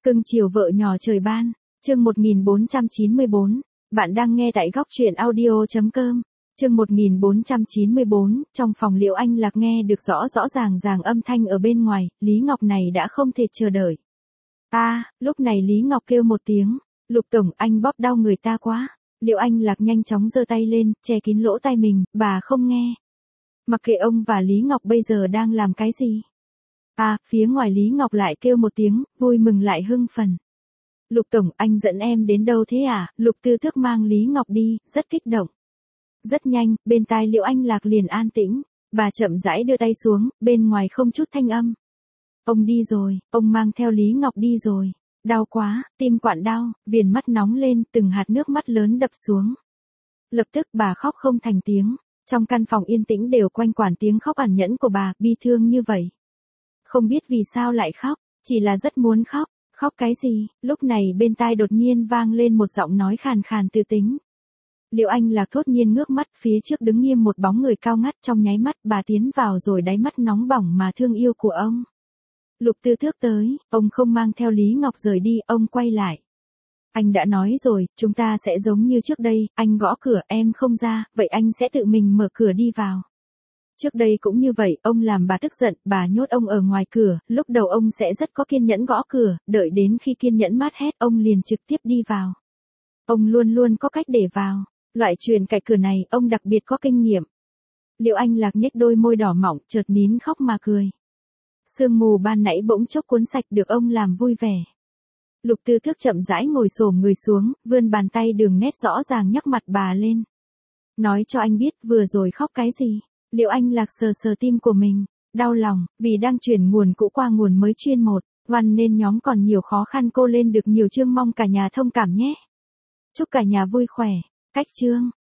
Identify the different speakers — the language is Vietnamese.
Speaker 1: Cưng chiều vợ nhỏ trời ban, chương 1494, bạn đang nghe tại góc truyện audio.com. Chương 1494, trong phòng Liễu Anh Lạc nghe được rõ rõ ràng âm thanh ở bên ngoài, Lý Ngọc này đã không thể chờ đợi. Lúc này Lý Ngọc kêu một tiếng, Lục tổng, anh bóp đau người ta quá. Liễu Anh Lạc nhanh chóng giơ tay lên, che kín lỗ tai mình, bà không nghe. Mặc kệ ông và Lý Ngọc bây giờ đang làm cái gì. Phía ngoài Lý Ngọc lại kêu một tiếng, vui mừng lại hưng phấn. Lục tổng, anh dẫn em đến đâu thế à? Lục Tư Thước mang Lý Ngọc đi, rất kích động. Rất nhanh, bên tai Liễu Anh Lạc liền an tĩnh, bà chậm rãi đưa tay xuống, bên ngoài không chút thanh âm. Ông đi rồi, ông mang theo Lý Ngọc đi rồi. Đau quá, tim quặn đau, viền mắt nóng lên, từng hạt nước mắt lớn đập xuống. Lập tức bà khóc không thành tiếng, trong căn phòng yên tĩnh đều quanh quẩn tiếng khóc ẩn nhẫn của bà, bi thương như vậy. Không biết vì sao lại khóc, chỉ là rất muốn khóc. Khóc cái gì? Lúc này bên tai đột nhiên vang lên một giọng nói khàn khàn tư tính. Liễu Anh Lạc thốt nhiên ngước mắt, phía trước đứng nghiêm một bóng người cao ngất, trong nháy mắt bà tiến vào rồi đáy mắt nóng bỏng mà thương yêu của ông. Lục Tư Thước tới, ông không mang theo Lý Ngọc rời đi, ông quay lại. Anh đã nói rồi, chúng ta sẽ giống như trước đây, anh gõ cửa em không ra, vậy anh sẽ tự mình mở cửa đi vào. Trước đây cũng như vậy, ông làm bà tức giận, bà nhốt ông ở ngoài cửa, lúc đầu ông sẽ rất có kiên nhẫn gõ cửa, đợi đến khi kiên nhẫn mát hết, ông liền trực tiếp đi vào. Ông luôn luôn có cách để vào, loại truyền cạch cửa này, ông đặc biệt có kinh nghiệm. Liễu Anh Lạc nhếch đôi môi đỏ mọng, chợt nín khóc mà cười. Sương mù ban nãy bỗng chốc cuốn sạch được ông làm vui vẻ. Lục Tư Thước chậm rãi ngồi xổm người xuống, vươn bàn tay đường nét rõ ràng nhắc mặt bà lên. Nói cho anh biết vừa rồi khóc cái gì. Liễu Anh Lạc sờ sờ tim của mình, đau lòng, vì đang chuyển nguồn cũ qua nguồn mới chuyên một, văn nên nhóm còn nhiều khó khăn, cô lên được nhiều chương, mong cả nhà thông cảm nhé. Chúc cả nhà vui khỏe. Cách chương.